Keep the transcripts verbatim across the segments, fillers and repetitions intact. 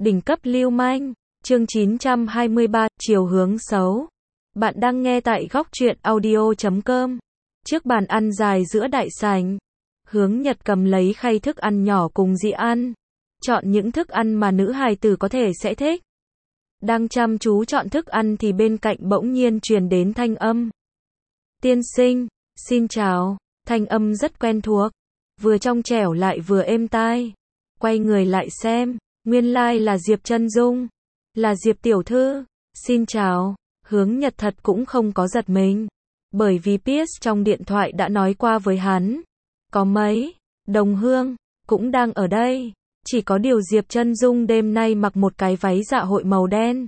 Đỉnh cấp lưu manh, chương chín trăm hai mươi ba, chiều hướng xấu. Bạn đang nghe tại góc truyện audio chấm com. Trước bàn ăn dài giữa đại sảnh, Hướng Nhật cầm lấy khay thức ăn nhỏ cùng Dị ăn. Chọn những thức ăn mà nữ hài tử có thể sẽ thích. Đang chăm chú chọn thức ăn thì bên cạnh bỗng nhiên truyền đến thanh âm. Tiên sinh, xin chào. Thanh âm rất quen thuộc, vừa trong trẻo lại vừa êm tai. Quay người lại xem, nguyên lai là Diệp Chân Dung, là Diệp tiểu thư. Xin chào. Hướng Nhật thật cũng không có giật mình, bởi vì Pierce trong điện thoại đã nói qua với hắn, có mấy đồng hương cũng đang ở đây. Chỉ có điều Diệp Chân Dung đêm nay mặc một cái váy dạ hội màu đen,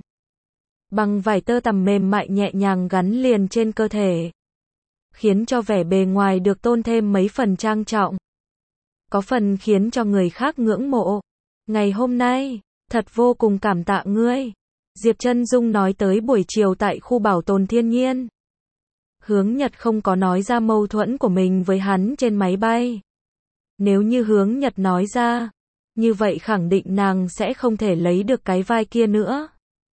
bằng vải tơ tằm mềm mại nhẹ nhàng gắn liền trên cơ thể, khiến cho vẻ bề ngoài được tôn thêm mấy phần trang trọng, có phần khiến cho người khác ngưỡng mộ. Ngày hôm nay, thật vô cùng cảm tạ ngươi. Diệp Chân Dung nói tới buổi chiều tại khu bảo tồn thiên nhiên. Hướng Nhật không có nói ra mâu thuẫn của mình với hắn trên máy bay. Nếu như Hướng Nhật nói ra, như vậy khẳng định nàng sẽ không thể lấy được cái vai kia nữa.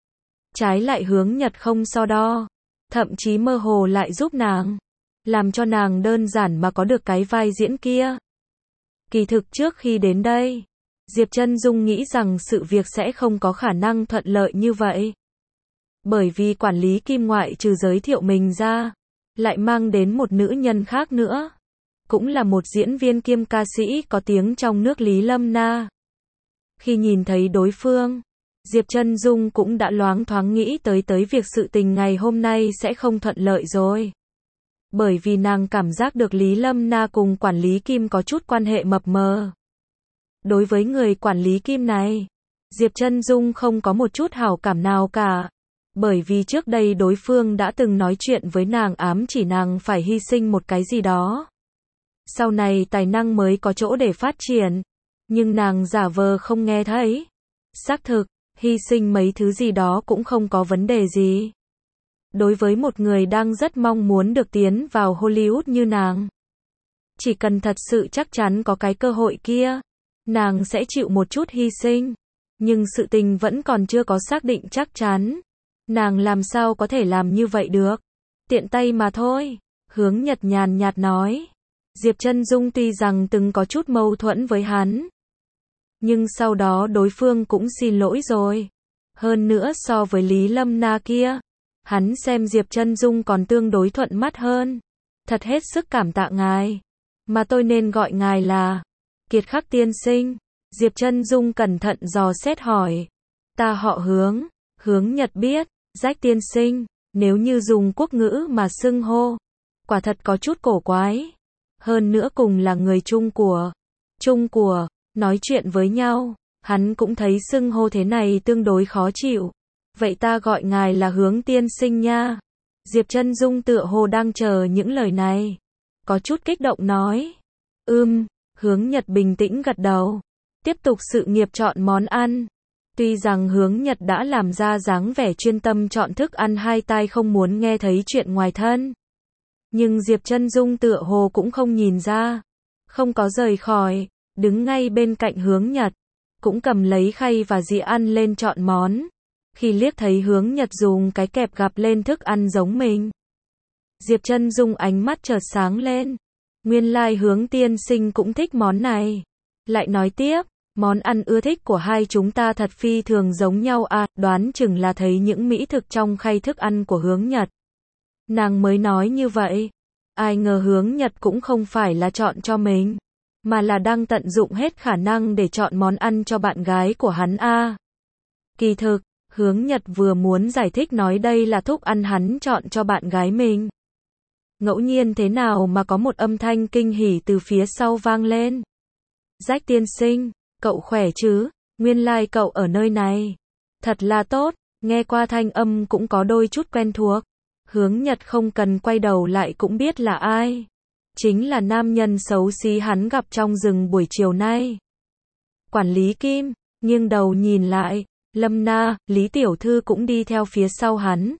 Trái lại Hướng Nhật không so đo, thậm chí mơ hồ lại giúp nàng, làm cho nàng đơn giản mà có được cái vai diễn kia. Kỳ thực trước khi đến đây, Diệp Chân Dung nghĩ rằng sự việc sẽ không có khả năng thuận lợi như vậy. Bởi vì quản lý Kim ngoại trừ giới thiệu mình ra, lại mang đến một nữ nhân khác nữa. Cũng là một diễn viên kiêm ca sĩ có tiếng trong nước Lý Lâm Na. Khi nhìn thấy đối phương, Diệp Chân Dung cũng đã loáng thoáng nghĩ tới tới việc sự tình ngày hôm nay sẽ không thuận lợi rồi. Bởi vì nàng cảm giác được Lý Lâm Na cùng quản lý Kim có chút quan hệ mập mờ. Đối với người quản lý Kim này, Diệp Chân Dung không có một chút hảo cảm nào cả. Bởi vì trước đây đối phương đã từng nói chuyện với nàng ám chỉ nàng phải hy sinh một cái gì đó. Sau này tài năng mới có chỗ để phát triển. Nhưng nàng giả vờ không nghe thấy. Xác thực, hy sinh mấy thứ gì đó cũng không có vấn đề gì. Đối với một người đang rất mong muốn được tiến vào Hollywood như nàng, chỉ cần thật sự chắc chắn có cái cơ hội kia, nàng sẽ chịu một chút hy sinh. Nhưng sự tình vẫn còn chưa có xác định chắc chắn. Nàng làm sao có thể làm như vậy được? Tiện tay mà thôi. Hướng Nhật nhàn nhạt nói. Diệp Chân Dung tuy rằng từng có chút mâu thuẫn với hắn, nhưng sau đó đối phương cũng xin lỗi rồi. Hơn nữa so với Lý Lâm Na kia, hắn xem Diệp Chân Dung còn tương đối thuận mắt hơn. Thật hết sức cảm tạ ngài. Mà tôi nên gọi ngài là Kiệt Khắc tiên sinh. Diệp Chân Dung cẩn thận dò xét hỏi. Ta họ Hướng. Hướng Nhật biết, Rách tiên sinh, nếu như dùng quốc ngữ mà xưng hô, quả thật có chút cổ quái. Hơn nữa cùng là người Trung của, Trung của, nói chuyện với nhau, hắn cũng thấy xưng hô thế này tương đối khó chịu. Vậy ta gọi ngài là Hướng tiên sinh nha. Diệp Chân Dung tựa hồ đang chờ những lời này, có chút kích động nói. Ừm, Hướng Nhật bình tĩnh gật đầu, tiếp tục sự nghiệp chọn món ăn. Tuy rằng Hướng Nhật đã làm ra dáng vẻ chuyên tâm chọn thức ăn hai tai không muốn nghe thấy chuyện ngoài thân. Nhưng Diệp Chân Dung tựa hồ cũng không nhìn ra. Không có rời khỏi, đứng ngay bên cạnh Hướng Nhật. Cũng cầm lấy khay và dĩa ăn lên chọn món. Khi liếc thấy Hướng Nhật dùng cái kẹp gắp lên thức ăn giống mình, Diệp Chân Dung ánh mắt chợt sáng lên. Nguyên lai Hướng tiên sinh cũng thích món này. Lại nói tiếp. Món ăn ưa thích của hai chúng ta thật phi thường giống nhau à, đoán chừng là thấy những mỹ thực trong khay thức ăn của Hướng Nhật. Nàng mới nói như vậy. Ai ngờ Hướng Nhật cũng không phải là chọn cho mình, mà là đang tận dụng hết khả năng để chọn món ăn cho bạn gái của hắn a. À. Kỳ thực, Hướng Nhật vừa muốn giải thích nói đây là thức ăn hắn chọn cho bạn gái mình. Ngẫu nhiên thế nào mà có một âm thanh kinh hỉ từ phía sau vang lên. Rách tiên sinh, cậu khỏe chứ? Nguyên lai cậu ở nơi này. Thật là tốt. Nghe qua thanh âm cũng có đôi chút quen thuộc. Hướng Nhật không cần quay đầu lại cũng biết là ai. Chính là nam nhân xấu xí hắn gặp trong rừng buổi chiều nay. Quản lý Kim, nghiêng đầu nhìn lại. Lâm Na, Lý tiểu thư cũng đi theo phía sau hắn.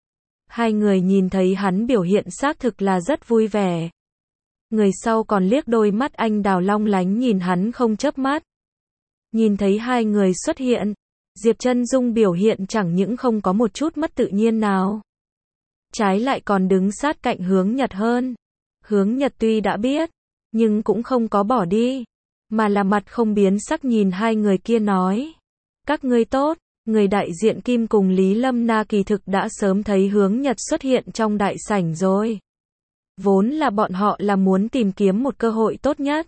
Hai người nhìn thấy hắn biểu hiện xác thực là rất vui vẻ. Người sau còn liếc đôi mắt anh đào long lánh nhìn hắn không chớp mắt. Nhìn thấy hai người xuất hiện, Diệp Chân Dung biểu hiện chẳng những không có một chút mất tự nhiên nào. Trái lại còn đứng sát cạnh Hướng Nhật hơn. Hướng Nhật tuy đã biết, nhưng cũng không có bỏ đi, mà là mặt không biến sắc nhìn hai người kia nói. Các ngươi tốt, người đại diện Kim cùng Lý Lâm Na kỳ thực đã sớm thấy Hướng Nhật xuất hiện trong đại sảnh rồi. Vốn là bọn họ là muốn tìm kiếm một cơ hội tốt nhất.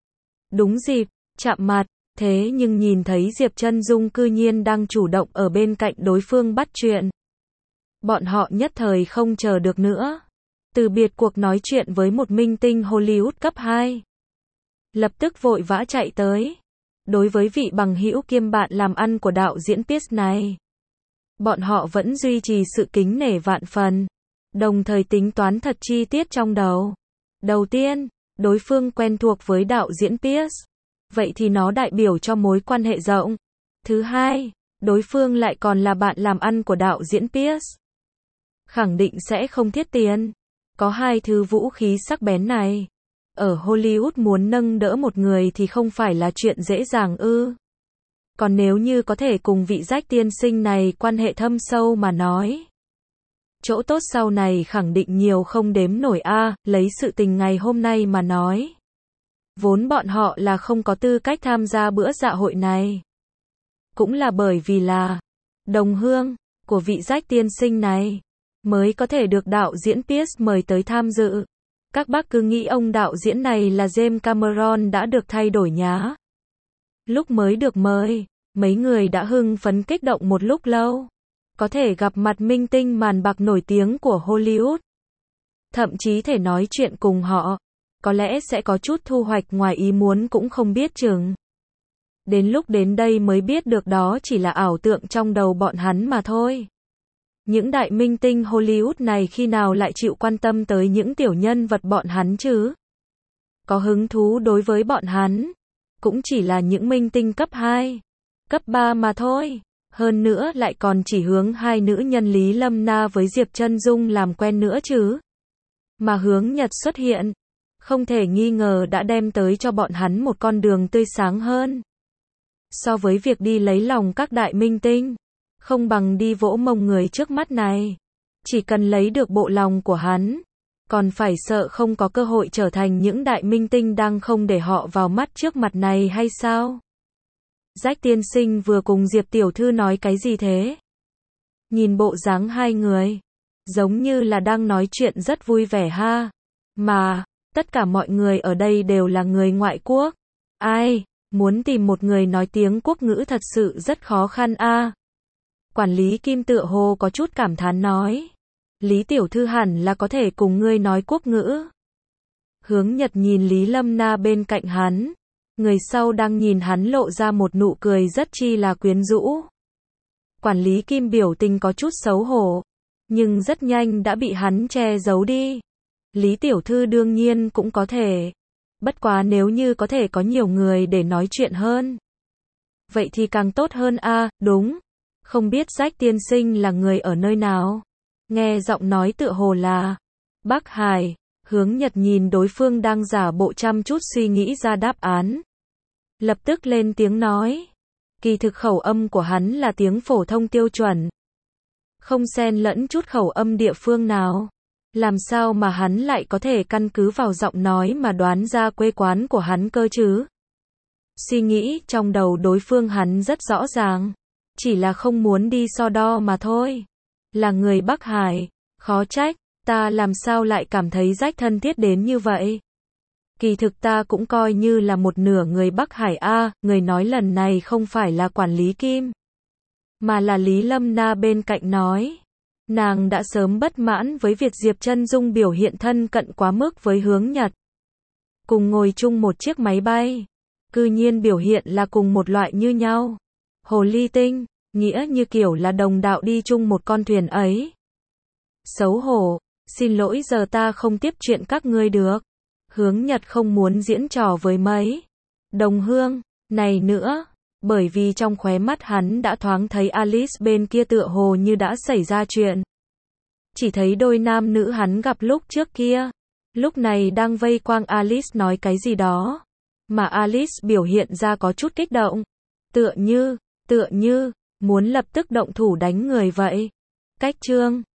Đúng dịp, chạm mặt, thế nhưng nhìn thấy Diệp Chân Dung cư nhiên đang chủ động ở bên cạnh đối phương bắt chuyện. Bọn họ nhất thời không chờ được nữa. Từ biệt cuộc nói chuyện với một minh tinh Hollywood cấp hai. Lập tức vội vã chạy tới. Đối với vị bằng hữu kiêm bạn làm ăn của đạo diễn Pierce này, bọn họ vẫn duy trì sự kính nể vạn phần, đồng thời tính toán thật chi tiết trong đầu. Đầu tiên, đối phương quen thuộc với đạo diễn Pierce, vậy thì nó đại biểu cho mối quan hệ rộng. Thứ hai, đối phương lại còn là bạn làm ăn của đạo diễn Pierce, khẳng định sẽ không thiết tiền. Có hai thứ vũ khí sắc bén này, ở Hollywood muốn nâng đỡ một người thì không phải là chuyện dễ dàng ư. Còn nếu như có thể cùng vị Jack tiên sinh này quan hệ thâm sâu mà nói, chỗ tốt sau này khẳng định nhiều không đếm nổi a. Lấy sự tình ngày hôm nay mà nói, vốn bọn họ là không có tư cách tham gia bữa dạ hội này. Cũng là bởi vì là đồng hương của vị Jack tiên sinh này, mới có thể được đạo diễn Pierce mời tới tham dự. Các bác cứ nghĩ ông đạo diễn này là James Cameron đã được thay đổi nhá. Lúc mới được mời, mấy người đã hưng phấn kích động một lúc lâu. Có thể gặp mặt minh tinh màn bạc nổi tiếng của Hollywood. Thậm chí thể nói chuyện cùng họ. Có lẽ sẽ có chút thu hoạch ngoài ý muốn cũng không biết chừng. Đến lúc đến đây mới biết được đó chỉ là ảo tượng trong đầu bọn hắn mà thôi. Những đại minh tinh Hollywood này khi nào lại chịu quan tâm tới những tiểu nhân vật bọn hắn chứ? Có hứng thú đối với bọn hắn, cũng chỉ là những minh tinh cấp hai, cấp ba mà thôi. Hơn nữa lại còn chỉ hướng hai nữ nhân Lý Lâm Na với Diệp Chân Dung làm quen nữa chứ. Mà Hướng Nhật xuất hiện, không thể nghi ngờ đã đem tới cho bọn hắn một con đường tươi sáng hơn. So với việc đi lấy lòng các đại minh tinh, không bằng đi vỗ mông người trước mắt này. Chỉ cần lấy được bộ lòng của hắn, còn phải sợ không có cơ hội trở thành những đại minh tinh đang không để họ vào mắt trước mặt này hay sao? Jack tiên sinh vừa cùng Diệp tiểu thư nói cái gì thế? Nhìn bộ dáng hai người, giống như là đang nói chuyện rất vui vẻ ha. Mà, tất cả mọi người ở đây đều là người ngoại quốc. Ai, muốn tìm một người nói tiếng quốc ngữ thật sự rất khó khăn a. Quản lý Kim tựa hồ có chút cảm thán nói. Lý tiểu thư hẳn là có thể cùng ngươi nói quốc ngữ. Hướng Nhật nhìn Lý Lâm Na bên cạnh hắn. Người sau đang nhìn hắn lộ ra một nụ cười rất chi là quyến rũ. Quản lý Kim biểu tình có chút xấu hổ, nhưng rất nhanh đã bị hắn che giấu đi. Lý tiểu thư đương nhiên cũng có thể. Bất quá nếu như có thể có nhiều người để nói chuyện hơn, vậy thì càng tốt hơn a. À, đúng. Không biết Jack tiên sinh là người ở nơi nào? Nghe giọng nói tựa hồ là Bắc Hải. Hướng Nhật nhìn đối phương đang giả bộ chăm chút suy nghĩ ra đáp án. Lập tức lên tiếng nói. Kỳ thực khẩu âm của hắn là tiếng phổ thông tiêu chuẩn, không xen lẫn chút khẩu âm địa phương nào. Làm sao mà hắn lại có thể căn cứ vào giọng nói mà đoán ra quê quán của hắn cơ chứ? Suy nghĩ trong đầu đối phương hắn rất rõ ràng, chỉ là không muốn đi so đo mà thôi. Là người Bắc Hải, khó trách, ta làm sao lại cảm thấy Jack thân thiết đến như vậy. Kỳ thực ta cũng coi như là một nửa người Bắc Hải a. À, người nói lần này không phải là quản lý Kim, mà là Lý Lâm Na bên cạnh nói. Nàng đã sớm bất mãn với việc Diệp Chân Dung biểu hiện thân cận quá mức với Hướng Nhật. Cùng ngồi chung một chiếc máy bay, cư nhiên biểu hiện là cùng một loại như nhau. Hồ ly tinh, nghĩa như kiểu là đồng đạo đi chung một con thuyền ấy. Xấu hổ, xin lỗi giờ ta không tiếp chuyện các ngươi được. Hướng Nhật không muốn diễn trò với mấy đồng hương này nữa, bởi vì trong khóe mắt hắn đã thoáng thấy Alice bên kia tựa hồ như đã xảy ra chuyện. Chỉ thấy đôi nam nữ hắn gặp lúc trước kia, lúc này đang vây quanh Alice nói cái gì đó, mà Alice biểu hiện ra có chút kích động, tựa như, tựa như, muốn lập tức động thủ đánh người vậy. Cách chương